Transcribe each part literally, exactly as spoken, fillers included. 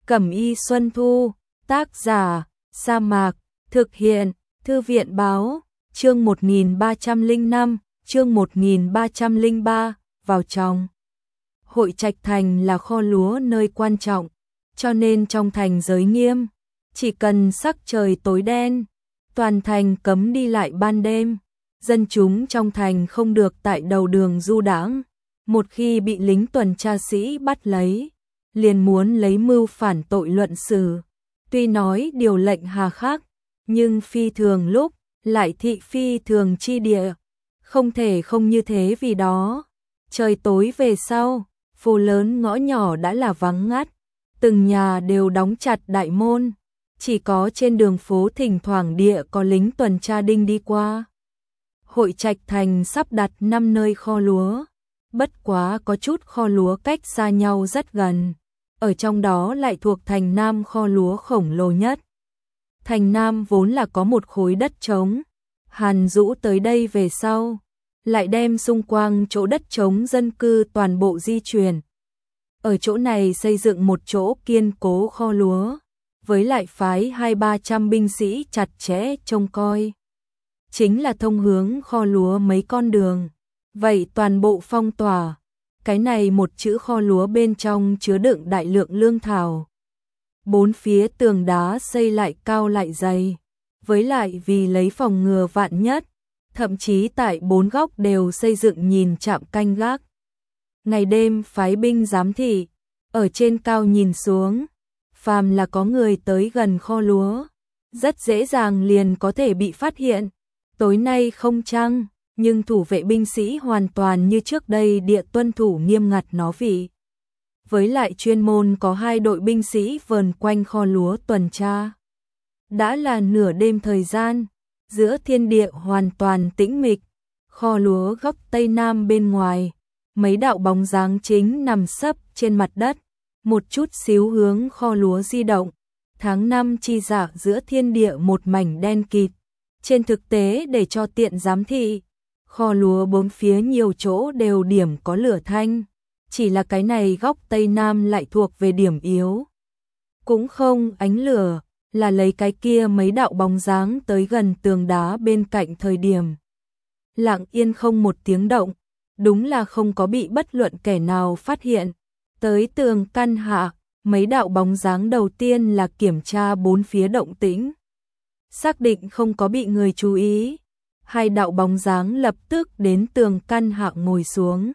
Cẩm y Xuân Thu, tác giả, Sa Mạc, thực hiện, Thư viện báo, chương một nghìn ba trăm lẻ năm, chương một nghìn ba trăm lẻ ba, vào trong. Hội Trạch Thành là kho lúa nơi quan trọng, cho nên trong thành giới nghiêm, chỉ cần sắc trời tối đen, toàn thành cấm đi lại ban đêm, dân chúng trong thành không được tại đầu đường du đãng, một khi bị lính tuần tra sĩ bắt lấy, liền muốn lấy mưu phản tội luận xử. Tuy nói điều lệnh hà khắc, nhưng phi thường lúc, lại thị phi thường chi địa, không thể không như thế. Vì đó, trời tối về sau, phố lớn ngõ nhỏ đã là vắng ngắt, từng nhà đều đóng chặt đại môn, chỉ có trên đường phố thỉnh thoảng địa có lính tuần tra đinh đi qua. Hội Trạch Thành sắp đặt năm nơi kho lúa, bất quá có chút kho lúa cách xa nhau rất gần, ở trong đó lại thuộc thành Nam kho lúa khổng lồ nhất. Thành Nam vốn là có một khối đất trống, Hàn Dũ tới đây về sau, lại đem xung quanh chỗ đất trống dân cư toàn bộ di chuyển. Ở chỗ này xây dựng một chỗ kiên cố kho lúa, với lại phái hai ba trăm binh sĩ chặt chẽ trông coi. Chính là thông hướng kho lúa mấy con đường, vậy toàn bộ phong tỏa. Cái này một chữ kho lúa bên trong chứa đựng đại lượng lương thảo. Bốn phía tường đá xây lại cao lại dày, với lại vì lấy phòng ngừa vạn nhất, thậm chí tại bốn góc đều xây dựng nhìn trạm canh gác. Ngày đêm phái binh giám thị, ở trên cao nhìn xuống, phàm là có người tới gần kho lúa, rất dễ dàng liền có thể bị phát hiện. Tối nay không trăng, nhưng thủ vệ binh sĩ hoàn toàn như trước đây địa tuân thủ nghiêm ngặt nó vị. Với lại chuyên môn có hai đội binh sĩ vờn quanh kho lúa tuần tra. Đã là nửa đêm thời gian, giữa thiên địa hoàn toàn tĩnh mịch, kho lúa góc tây nam bên ngoài, mấy đạo bóng dáng chính nằm sấp trên mặt đất, một chút xíu hướng kho lúa di động. Tháng năm chi dạ giữa thiên địa một mảnh đen kịt. Trên thực tế để cho tiện giám thị, kho lúa bốn phía nhiều chỗ đều điểm có lửa thanh, chỉ là cái này góc tây nam lại thuộc về điểm yếu. Cũng không ánh lửa, là lấy cái kia mấy đạo bóng dáng tới gần tường đá bên cạnh thời điểm. Lặng yên không một tiếng động, đúng là không có bị bất luận kẻ nào phát hiện. Tới tường căn hạ, mấy đạo bóng dáng đầu tiên là kiểm tra bốn phía động tĩnh. Xác định không có bị người chú ý, hai đạo bóng dáng lập tức đến tường căn hạ ngồi xuống.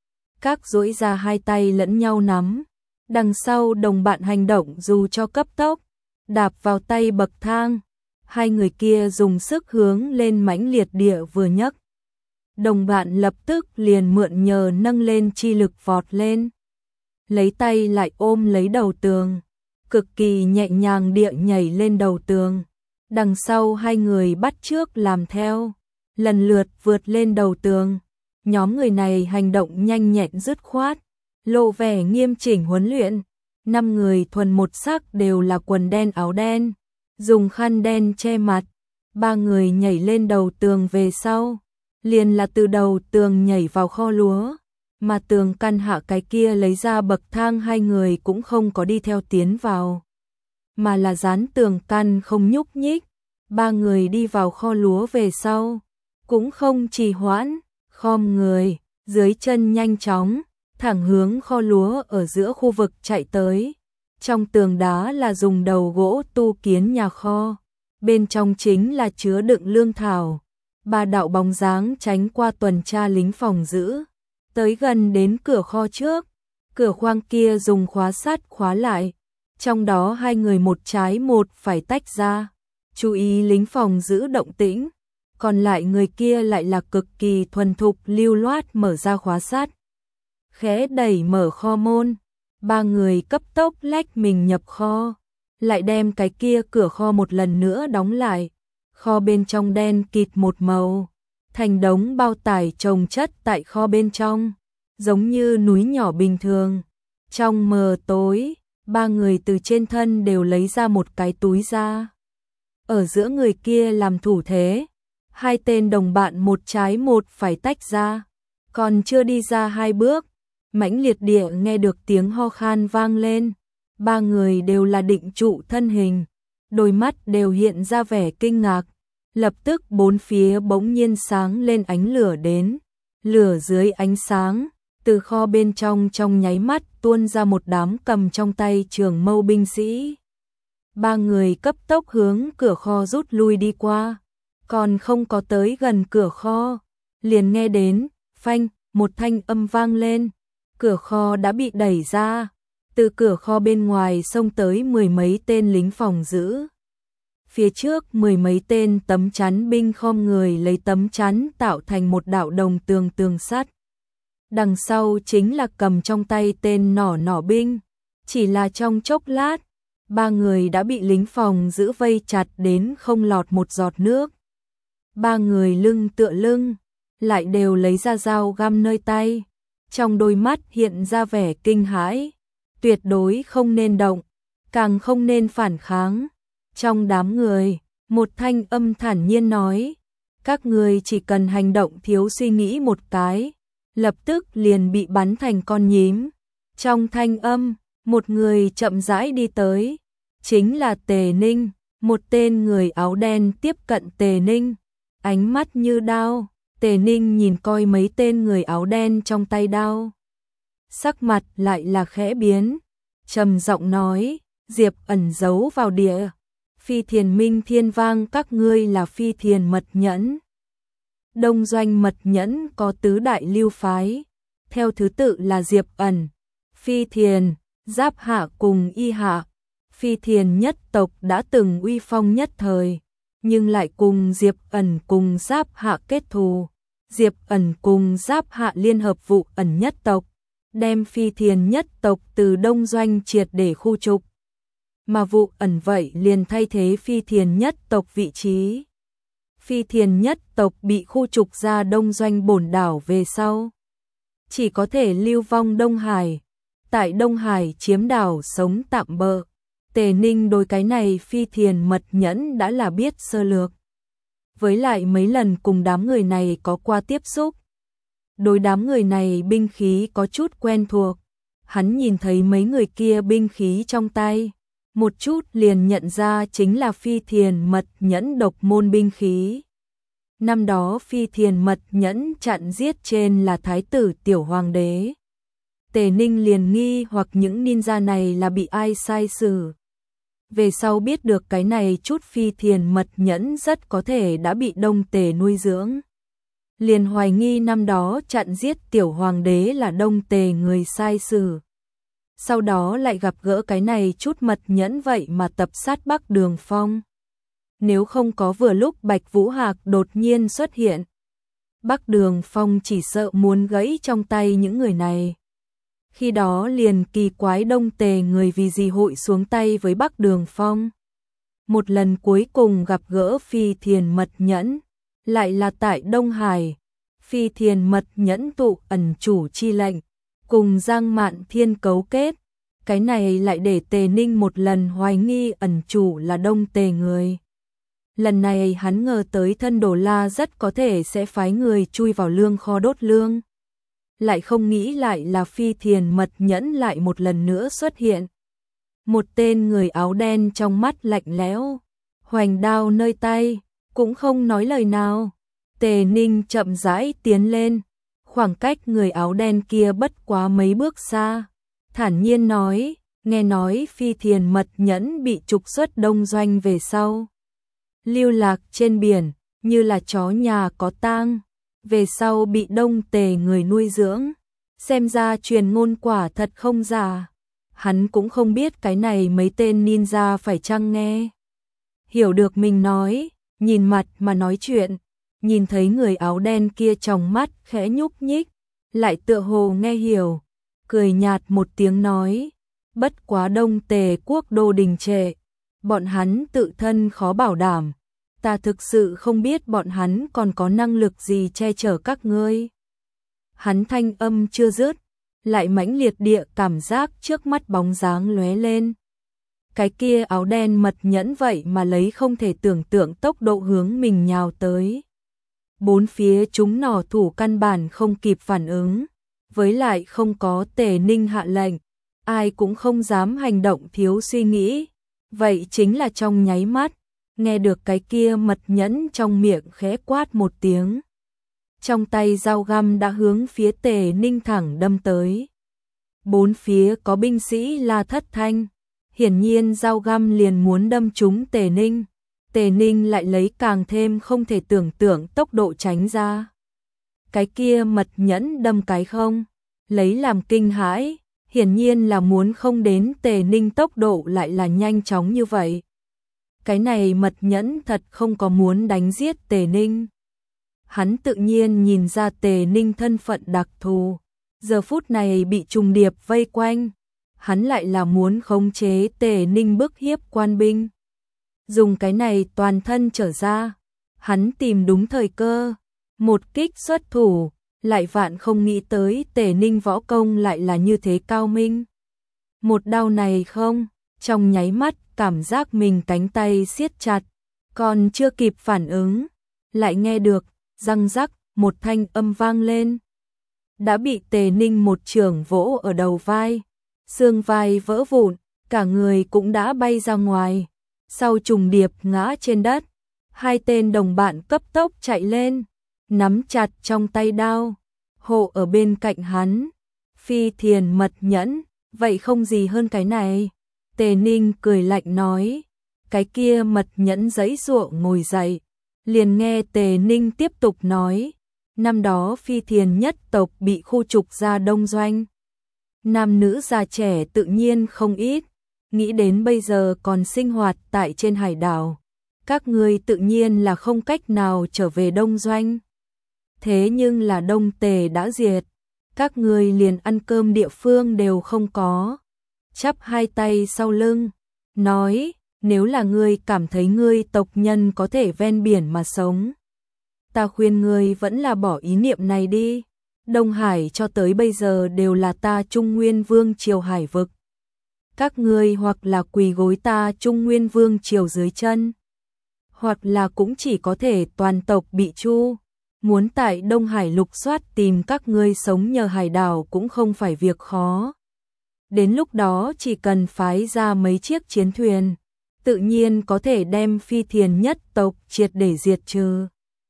Các duỗi ra hai tay lẫn nhau nắm, đằng sau đồng bạn hành động dù cho cấp tốc, đạp vào tay bậc thang, hai người kia dùng sức hướng lên mãnh liệt địa vừa nhấc. Đồng bạn lập tức liền mượn nhờ nâng lên chi lực vọt lên, lấy tay lại ôm lấy đầu tường, cực kỳ nhẹ nhàng địa nhảy lên đầu tường. Đằng sau hai người bắt chước làm theo, lần lượt vượt lên đầu tường. Nhóm người này hành động nhanh nhẹn dứt khoát, lộ vẻ nghiêm chỉnh huấn luyện. Năm người thuần một sắc đều là quần đen áo đen, dùng khăn đen che mặt. Ba người nhảy lên đầu tường về sau, liền là từ đầu tường nhảy vào kho lúa, mà tường căn hạ cái kia lấy ra bậc thang hai người cũng không có đi theo tiến vào, mà là dán tường căn không nhúc nhích. Ba người đi vào kho lúa về sau, cũng không trì hoãn, khom người, dưới chân nhanh chóng, thẳng hướng kho lúa ở giữa khu vực chạy tới. Trong tường đá là dùng đầu gỗ tu kiến nhà kho, bên trong chính là chứa đựng lương thảo. Ba đạo bóng dáng tránh qua tuần tra lính phòng giữ, tới gần đến cửa kho trước, cửa khoang kia dùng khóa sắt khóa lại, trong đó hai người một trái một phải tách ra, chú ý lính phòng giữ động tĩnh, còn lại người kia lại là cực kỳ thuần thục lưu loát mở ra khóa sắt, khẽ đẩy mở kho môn. Ba người cấp tốc lách mình nhập kho, lại đem cái kia cửa kho một lần nữa đóng lại. Kho bên trong đen kịt một màu, thành đống bao tải chồng chất tại kho bên trong, giống như núi nhỏ bình thường. Trong mờ tối, ba người từ trên thân đều lấy ra một cái túi ra. Ở giữa người kia làm thủ thế, hai tên đồng bạn một trái một phải tách ra, còn chưa đi ra hai bước, mãnh liệt địa nghe được tiếng ho khan vang lên. ba người đều là định trụ thân hình, đôi mắt đều hiện ra vẻ kinh ngạc, lập tức bốn phía bỗng nhiên sáng lên ánh lửa đến, lửa dưới ánh sáng, từ kho bên trong trong nháy mắt tuôn ra một đám cầm trong tay trường mâu binh sĩ. Ba người cấp tốc hướng cửa kho rút lui đi qua, còn không có tới gần cửa kho, liền nghe đến, phanh, một thanh âm vang lên, cửa kho đã bị đẩy ra, từ cửa kho bên ngoài xông tới mười mấy tên lính phòng giữ. Phía trước mười mấy tên tấm chắn binh khom người lấy tấm chắn tạo thành một đạo đồng tường tường sắt. Đằng sau chính là cầm trong tay tên nỏ nỏ binh, chỉ là trong chốc lát, ba người đã bị lính phòng giữ vây chặt đến không lọt một giọt nước. Ba người lưng tựa lưng, lại đều lấy ra dao găm nơi tay, trong đôi mắt hiện ra vẻ kinh hãi, tuyệt đối không nên động, càng không nên phản kháng. Trong đám người, một thanh âm thản nhiên nói, các người chỉ cần hành động thiếu suy nghĩ một cái, lập tức liền bị bắn thành con nhím. Trong thanh âm, một người chậm rãi đi tới, chính là Tề Ninh, một tên người áo đen tiếp cận Tề Ninh, ánh mắt như đao. Tề Ninh nhìn coi mấy tên người áo đen trong tay đao, sắc mặt lại là khẽ biến, trầm giọng nói, Diệp ẩn giấu vào địa, Phi Thiền Minh Thiên Vang các ngươi là Phi Thiền Mật Nhẫn. Đông Doanh Mật Nhẫn có tứ đại lưu phái, theo thứ tự là Diệp ẩn, Phi Thiền, Giáp Hạ cùng Y Hạ. Phi Thiền nhất tộc đã từng uy phong nhất thời, nhưng lại cùng Diệp ẩn cùng Giáp Hạ kết thù. Diệp ẩn cùng Giáp Hạ liên hợp vụ ẩn nhất tộc, đem Phi Thiền nhất tộc từ Đông Doanh triệt để khu trục. Mà vụ ẩn vậy liền thay thế Phi Thiền nhất tộc vị trí. Phi Thiền nhất tộc bị khu trục ra Đông Doanh bổn đảo về sau, chỉ có thể lưu vong Đông Hải, tại Đông Hải chiếm đảo sống tạm bợ. Tề Ninh đối cái này Phi Thiền Mật Nhẫn đã là biết sơ lược, với lại mấy lần cùng đám người này có qua tiếp xúc. Đối đám người này binh khí có chút quen thuộc, hắn nhìn thấy mấy người kia binh khí trong tay, một chút liền nhận ra chính là Phi Thiền Mật Nhẫn độc môn binh khí. Năm đó Phi Thiền Mật Nhẫn chặn giết trên là Thái tử Tiểu Hoàng đế. Tề Ninh liền nghi hoặc những ninja này là bị ai sai xử. Về sau biết được cái này chút Phi Thiền Mật Nhẫn rất có thể đã bị Đông Tề nuôi dưỡng. Liền hoài nghi năm đó chặn giết Tiểu Hoàng đế là Đông Tề người sai xử. Sau đó lại gặp gỡ cái này chút mật nhẫn vậy mà tập sát Bắc Đường Phong. Nếu không có vừa lúc Bạch Vũ Hạc đột nhiên xuất hiện, Bắc Đường Phong chỉ sợ muốn gãy trong tay những người này. Khi đó liền kỳ quái Đông Tề người vì gì hội xuống tay với Bắc Đường Phong. Một lần cuối cùng gặp gỡ Phi Thiền Mật Nhẫn, lại là tại Đông Hải. Phi Thiền Mật Nhẫn tụ ẩn chủ chi lệnh, cùng Giang Mạn Thiên cấu kết. Cái này lại để Tề Ninh một lần hoài nghi ẩn chủ là Đông Tề người. Lần này hắn ngờ tới thân Đồ La rất có thể sẽ phái người chui vào lương kho đốt lương. Lại không nghĩ lại là Phi Thiền Mật Nhẫn lại một lần nữa xuất hiện. Một tên người áo đen trong mắt lạnh lẽo, hoành đao nơi tay, cũng không nói lời nào. Tề Ninh chậm rãi tiến lên, khoảng cách người áo đen kia bất quá mấy bước xa, thản nhiên nói, nghe nói Phi Thiền Mật Nhẫn bị trục xuất Đông Doanh về sau. Lưu lạc trên biển, như là chó nhà có tang, về sau bị Đông Tề người nuôi dưỡng. Xem ra truyền ngôn quả thật không giả. Hắn cũng không biết cái này mấy tên ninja phải chăng nghe. Hiểu được mình nói, nhìn mặt mà nói chuyện, nhìn thấy người áo đen kia trong mắt khẽ nhúc nhích, lại tựa hồ nghe hiểu, cười nhạt một tiếng nói, bất quá Đông Tề quốc đô đình trệ, bọn hắn tự thân khó bảo đảm, ta thực sự không biết bọn hắn còn có năng lực gì che chở các ngươi. Hắn thanh âm chưa dứt, lại mãnh liệt địa cảm giác trước mắt bóng dáng lóe lên. Cái kia áo đen mật nhẫn vậy mà lấy không thể tưởng tượng tốc độ hướng mình nhào tới. Bốn phía chúng nỏ thủ căn bản không kịp phản ứng, với lại không có Tề Ninh hạ lệnh, ai cũng không dám hành động thiếu suy nghĩ. Vậy chính là trong nháy mắt, nghe được cái kia mật nhẫn trong miệng khẽ quát một tiếng. Trong tay dao găm đã hướng phía Tề Ninh thẳng đâm tới. Bốn phía có binh sĩ la thất thanh, hiển nhiên dao găm liền muốn đâm trúng Tề Ninh. Tề Ninh lại lấy càng thêm không thể tưởng tượng tốc độ tránh ra. Cái kia mật nhẫn đâm cái không, lấy làm kinh hãi, hiển nhiên là muốn không đến Tề Ninh tốc độ lại là nhanh chóng như vậy. Cái này mật nhẫn thật không có muốn đánh giết Tề Ninh. Hắn tự nhiên nhìn ra Tề Ninh thân phận đặc thù, giờ phút này bị trùng điệp vây quanh, hắn lại là muốn khống chế Tề Ninh bức hiếp quan binh. Dùng cái này toàn thân trở ra, hắn tìm đúng thời cơ, một kích xuất thủ, lại vạn không nghĩ tới Tề Ninh võ công lại là như thế cao minh. Một đao này không, trong nháy mắt cảm giác mình cánh tay siết chặt, còn chưa kịp phản ứng, lại nghe được răng rắc một thanh âm vang lên. Đã bị Tề Ninh một chưởng vỗ ở đầu vai, xương vai vỡ vụn, cả người cũng đã bay ra ngoài, sau trùng điệp ngã trên đất. Hai tên đồng bạn cấp tốc chạy lên, nắm chặt trong tay đao, hộ ở bên cạnh hắn. Phi thiền mật nhẫn, vậy không gì hơn cái này. Tề Ninh cười lạnh nói, cái kia mật nhẫn giãy giụa ngồi dậy, liền nghe Tề Ninh tiếp tục nói, năm đó Phi thiền nhất tộc bị khu trục ra Đông Doanh. Nam nữ già trẻ tự nhiên không ít, nghĩ đến bây giờ còn sinh hoạt tại trên hải đảo. Các ngươi tự nhiên là không cách nào trở về Đông Doanh. Thế nhưng là Đông Tề đã diệt, các ngươi liền ăn cơm địa phương đều không có. Chắp hai tay sau lưng, nói, nếu là ngươi cảm thấy ngươi tộc nhân có thể ven biển mà sống, ta khuyên ngươi vẫn là bỏ ý niệm này đi. Đông Hải cho tới bây giờ đều là ta Trung Nguyên Vương triều hải vực. Các ngươi hoặc là quỳ gối ta Trung Nguyên Vương triều dưới chân, hoặc là cũng chỉ có thể toàn tộc bị tru. Muốn tại Đông Hải lục soát tìm các ngươi sống nhờ hải đảo cũng không phải việc khó. Đến lúc đó chỉ cần phái ra mấy chiếc chiến thuyền, tự nhiên có thể đem Phi thiền nhất tộc triệt để diệt trừ.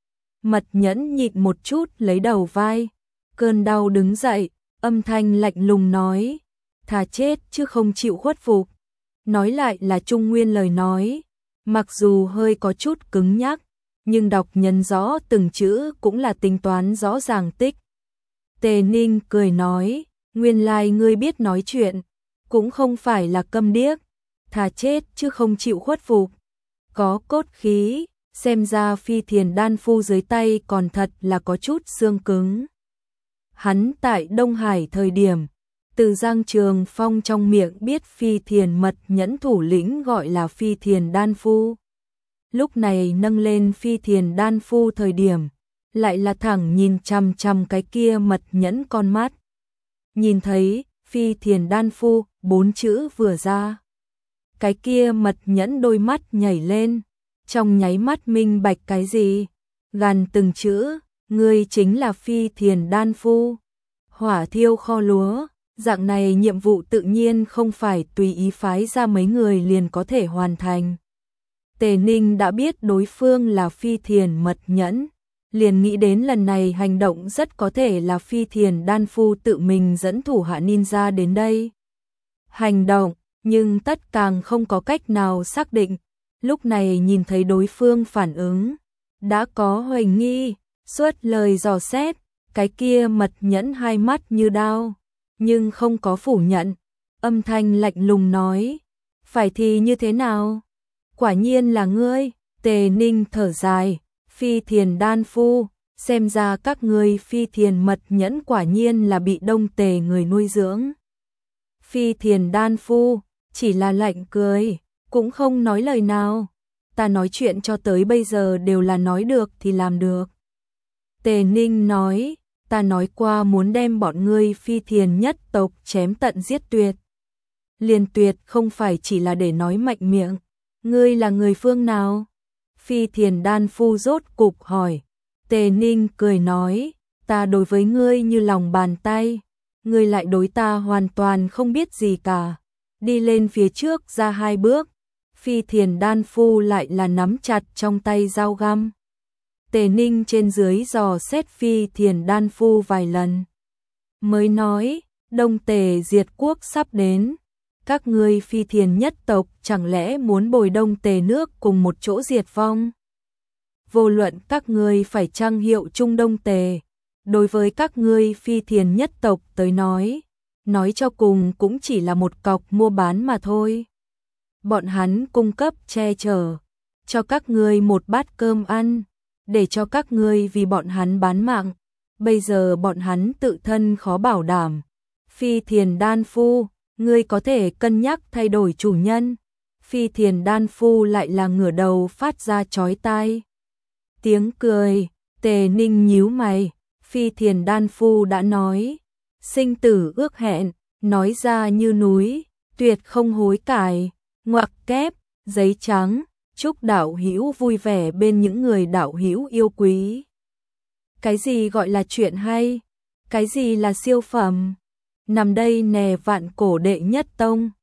Mật nhẫn nhịn một chút lấy đầu vai, cơn đau đứng dậy, âm thanh lạnh lùng nói, thà chết chứ không chịu khuất phục. Nói lại là Trung Nguyên lời nói, mặc dù hơi có chút cứng nhắc, nhưng đọc nhân rõ từng chữ cũng là tính toán rõ ràng tích. Tề Ninh cười nói, nguyên lai ngươi biết nói chuyện, cũng không phải là câm điếc, thà chết chứ không chịu khuất phục. Có cốt khí, xem ra Phi thiền đan phu dưới tay còn thật là có chút xương cứng. Hắn tại Đông Hải thời điểm, từ Giang Trường Phong trong miệng biết Phi thiền mật nhẫn thủ lĩnh gọi là Phi thiền đan phu. Lúc này nâng lên Phi thiền đan phu thời điểm, lại là thẳng nhìn chằm chằm cái kia mật nhẫn con mắt. Nhìn thấy Phi thiền đan phu, bốn chữ vừa ra, cái kia mật nhẫn đôi mắt nhảy lên, trong nháy mắt minh bạch cái gì, gằn từng chữ, ngươi chính là Phi thiền đan phu. Hỏa thiêu kho lúa, dạng này nhiệm vụ tự nhiên không phải tùy ý phái ra mấy người liền có thể hoàn thành. Tề Ninh đã biết đối phương là Phi thiền mật nhẫn, liền nghĩ đến lần này hành động rất có thể là Phi thiền đan phu tự mình dẫn thủ hạ ninja đến đây hành động, nhưng tất càng không có cách nào xác định. Lúc này nhìn thấy đối phương phản ứng, đã có hoài nghi, suốt lời dò xét, cái kia mật nhẫn hai mắt như đao, nhưng không có phủ nhận, âm thanh lạnh lùng nói, phải thì như thế nào? Quả nhiên là ngươi. Tề Ninh thở dài, Phi thiền đan phu, xem ra các ngươi Phi thiền mật nhẫn quả nhiên là bị Đông Tề người nuôi dưỡng. Phi thiền đan phu, chỉ là lạnh cười, cũng không nói lời nào. Ta nói chuyện cho tới bây giờ đều là nói được thì làm được. Tề Ninh nói, ta nói qua muốn đem bọn ngươi Phi thiền nhất tộc chém tận giết tuyệt. Liền tuyệt không phải chỉ là để nói mạnh miệng. Ngươi là người phương nào? Phi thiền đan phu rốt cục hỏi. Tề Ninh cười nói, ta đối với ngươi như lòng bàn tay, ngươi lại đối ta hoàn toàn không biết gì cả. Đi lên phía trước ra hai bước, Phi Thiền Đan Phu lại là nắm chặt trong tay dao găm. Tề Ninh trên dưới dò xét Phi Thiền Đan Phu vài lần, mới nói, Đông Tề diệt quốc sắp đến, các ngươi Phi Thiền nhất tộc chẳng lẽ muốn bồi Đông Tề nước cùng một chỗ diệt vong? Vô luận các ngươi phải chăng hiệu chung Đông Tề, đối với các ngươi Phi Thiền nhất tộc tới nói, nói cho cùng cũng chỉ là một cọc mua bán mà thôi. Bọn hắn cung cấp che chở cho các ngươi một bát cơm ăn, để cho các ngươi vì bọn hắn bán mạng. Bây giờ bọn hắn tự thân khó bảo đảm. Phi Thiền Đan Phu, ngươi có thể cân nhắc thay đổi chủ nhân. Phi Thiền Đan Phu lại là ngửa đầu phát ra chói tai tiếng cười. Tề Ninh nhíu mày, Phi Thiền Đan Phu đã nói, sinh tử ước hẹn, nói ra như núi, tuyệt không hối cải. Ngoặc kép, giấy trắng, chúc đạo hữu vui vẻ bên những người đạo hữu yêu quý. Cái gì gọi là chuyện hay? Cái gì là siêu phẩm? Nằm đây nè vạn cổ đệ nhất tông.